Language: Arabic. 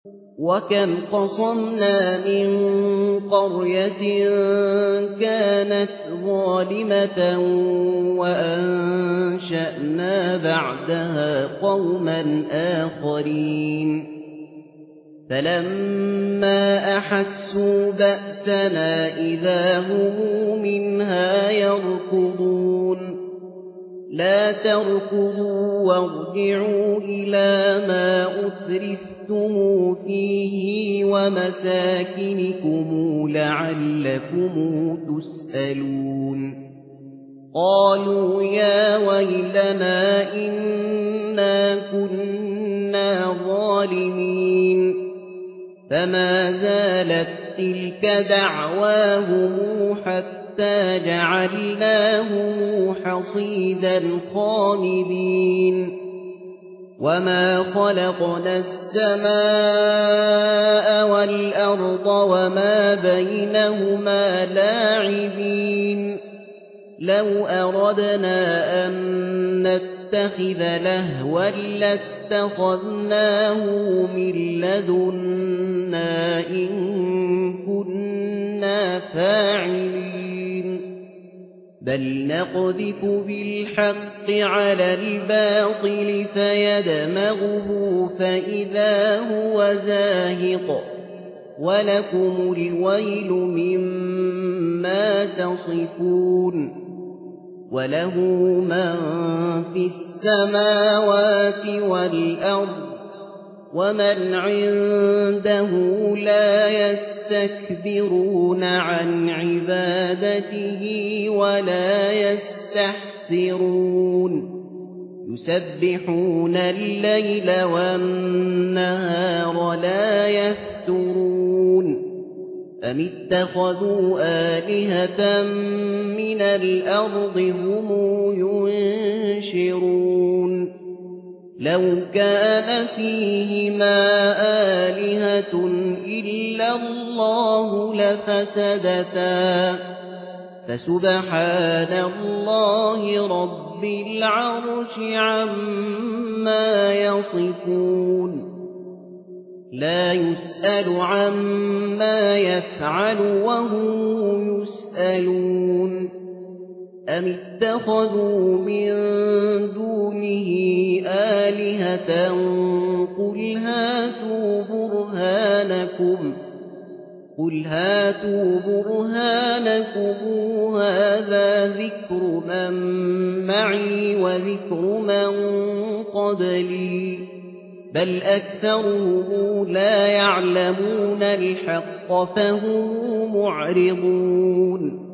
وكم قصمنا من قرية كانت ظالمة وأنشأنا بعدها قوما آخرين فلما أحسوا بأسنا إذا هم منها يركضون لا تركضوا وارجعوا إلى ما أترفتم فيه ومساكنكم لعلكم تسألون قالوا يا ويلنا إنا كنا ظالمين فما زالت تلك دعواهم حتى جعلناهم حصيدا خامدين وما خلقنا السماء والأرض وما بينهما لاعبين لو أردنا أن نتخذ لهوا لاتخذناه من لدنا إن كنا فاعلين بل نقذف بالحق على الباطل فيدمغه فإذا هو زاهق ولكم الويل مما تصفون وله من في السماوات والأرض ومن عنده لا يستكبرون عن عبادته ولا يستحسرون يسبحون الليل والنهار لا يفترون أم اتخذوا آلهة من الأرض هم ينشرون لو كان فيهما آلهة إلا الله لفسدتا فسبحان الله رب العرش عما يصفون لا يسأل عما يفعل وهم يسألون أم اتخذوا من دونه آلهة قل هاتوا برهانكم هذا ذكر من معي وذكر من قبلي بل أكثرهم لا يعلمون الحق فهم معرضون